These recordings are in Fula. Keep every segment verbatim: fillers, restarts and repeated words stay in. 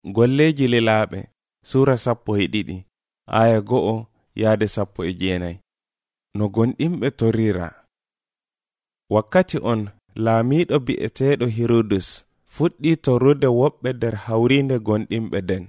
Golleji lilaaɓe sura sappo e ɗiɗi aya go'o yaade sappo e jeenayi. No gonɗinɓe torira. Wakkati on laamiiɗo bi'eteeɗo Hirodus fuɗɗi torrude woɓɓe nder hawrinde gonɗinɓe den.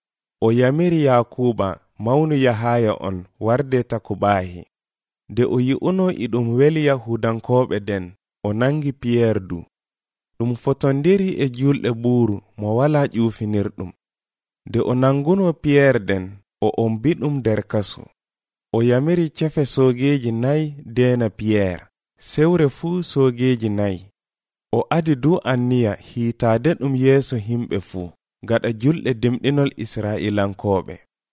O yamiri Yakuba mawnu Yahaya on warde takubaahi. Nde o yi'uno e ɗum weli Yahudankooɓe den, o nangi Piyeer du. Ɗum fotondiri e julɗe buuru mo wala ƴuufinirɗum. Nde o nanguno Piyeer den, o ombi ɗum nder kasu. O yamiri cefe soogeeji nayi deena Piyeer, sewre fuu soogeeji nayi. O adi du anniya hiitaade ɗum yeeso himɓe fuu, gaɗa julɗe dimɗinol Israa'ilankooɓe.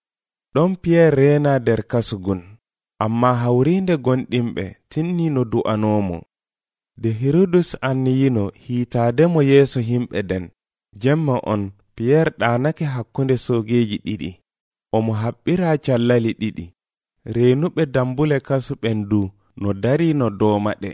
Ɗon Piyeer reena nder kasu gun, amma hawrinde gonɗinɓe tinni no du'anoomo. De Hirodus anniyino hiitaade mo yeeso himɓe den, jemma on Piyeer ɗaanake hakkunde soogeeji ɗiɗi. Omo haɓɓira callali ɗiɗi. Reenuɓe dambule kasu ɓen du no dari no doomaɗe.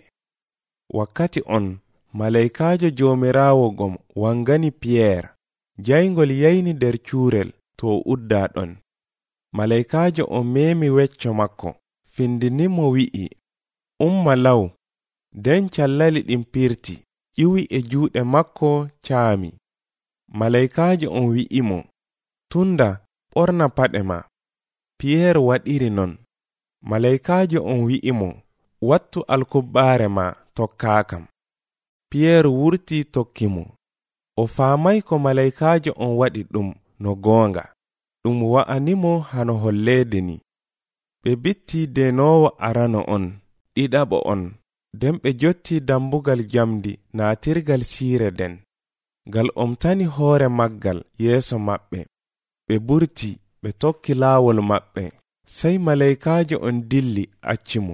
Wakkati on malaikaajo joomiraawo gom wangani Piyeer. Jayngol yayni nder cuurel to o uddaa ɗon. Malaikaajo o meemi wecco makko, findini mo wi'i, umma law. Den callali ɗin pirti, ƴiwi e juuɗe makko caami. Malaikaajo on wi'i mo, tunda ɓorna paɗe ma. Piyeer waɗiri non. Malaikaajo on wi'i mo, wattu alkubbaare ma tokkaakam. Piyeer wurti tokki mo. O faamay ko malaikaajo on waɗi ɗum no goonga. Ɗum wa'animo hano holleede ni. Ɓe bitti denoowo arano on, ɗiɗaɓo on, nden ɓe jotti dambugal jamdi naatirgal siire den. Gal omtani hoore maggal yeeso maɓɓe. Ɓe burti, ɓe tokki laawol maɓɓe, sey malaikaajo on dilli acci mo.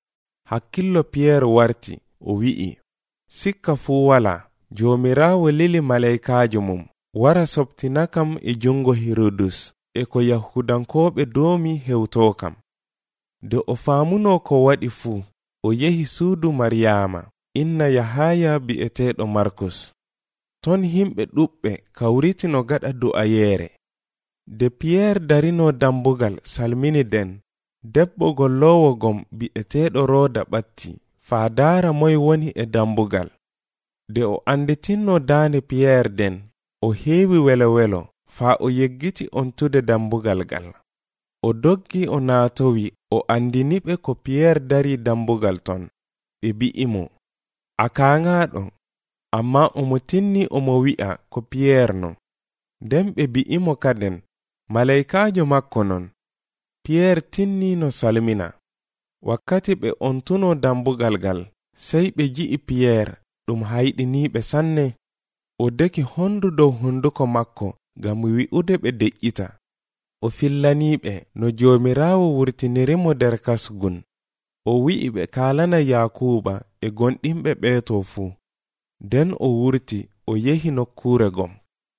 Hakkillo Piyeer warti, o wi'i, sikka fuu wala, joomiraawo lili malaikaajo mum, wara sobtinakam e jungo Hirodus, e ko Yahudankooɓe doomi hewtokam. Nde o faamuno ko waɗi fuu, o yehi suudu Maryaama, inna Yahaya bi'eteeɗo Markus. Ton himɓe ɗuɓɓe kawriti no gaɗa du'ayeere. De Piyeer darino dambugal salmini den, debbo golloowo gom bi'eteeɗo Rooda ɓatti, faa daara moy woni e dambugal. De o anditinno daande Piyeer den, o heewi welo-welo, faa o yeggiti ontude dambugal gal. O doggi o naatowi, o andiniɓe ko Piyeer dari dambugal ton. Ɓe bi'i mo, a kaaŋaaɗo, amma omo tinni omo wi'a ko Piyeer non. Nden ɓe bi'i mo kaden, malaikaajo makko non. Piyeer tinni no salmina. Wakkati ɓe ontuno dambugal gal, sey ɓe ji'i Piyeer, ɗum hayɗiniiɓe sanne. O deki hondu dow hunduko makko ngam wi'ude ɓe deƴƴita. O fillaniiɓe no joomiraawo wurtinirimo nder kasgun. O wi'i ɓe kaalana Yakuba e gonɗinɓe ɓeeto fuu. Nden o wurti, o yehi nokkuure gom.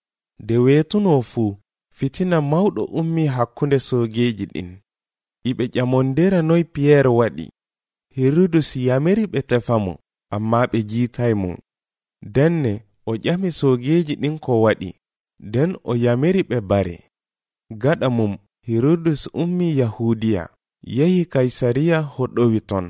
De weetuno fuu, fitina mawɗo ummi hakkunde soogeeji ɗin. Iɓe ƴamondira noy Piyeer waɗi. Hirodus yamiri ɓe tefa mo, amma ɓe jiitay mo. Denne o ƴami soogeeji ɗin ko waɗi. Nden o yamiri ɓe bare. Gaɗa mum Hirodus ummi Yahudiya, yehi Kaysariya hoɗowi ton.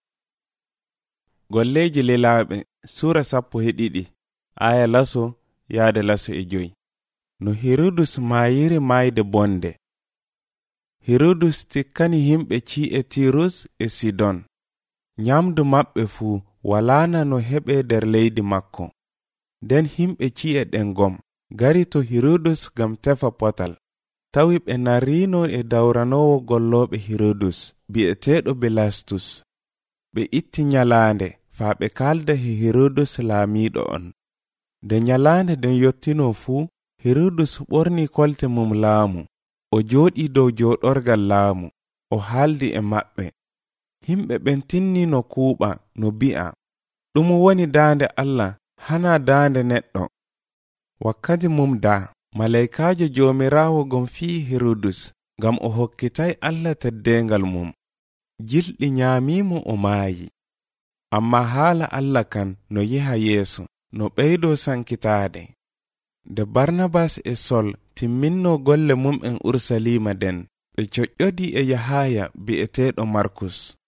Golleji lilaaɓe sura sappo e ɗiɗi aya laso yaade laso e joyi. No Hirodus maayiri maayde bonde. Hirodus tikkani himɓe ci'e Tirus e Sidon. Nyamdu maɓɓe fuu walaana no heɓe nder leydi makko. Nden himɓe ci'e ɗen gom gari to Hirodus gam tefa potal. Tawi ɓe narino e dawranowo gollooɓe Hirodus bi'eteeɗo Belastus. Ɓe itti nyalaande faa ɓe kalda he Hirodus laamiiɗo on. Nde nyalaande den yottino fuu, Hirodus ɓorni kolte mum laamu. O jooɗi dow jooɗorgal laamu. O haaldi e maɓɓe. Himɓe ɓen tinni no kuuɓa no bi'a, ɗum woni daande Allah hana daande neɗɗo. Wakkati mum da, malaikaajo joomiraawo gom fii Hirodus, ngam o hokkitay Allah teddengal mum. Jilɗi nyaamimo o maayi. Amma haala Allah kan no yeha yeeso, no ɓeydo sankitaade. Nde Barnabas e Sol timminno golle mum en Urusalima den, ɓe coƴƴodi e Yahaya bi'eteeɗo Markus.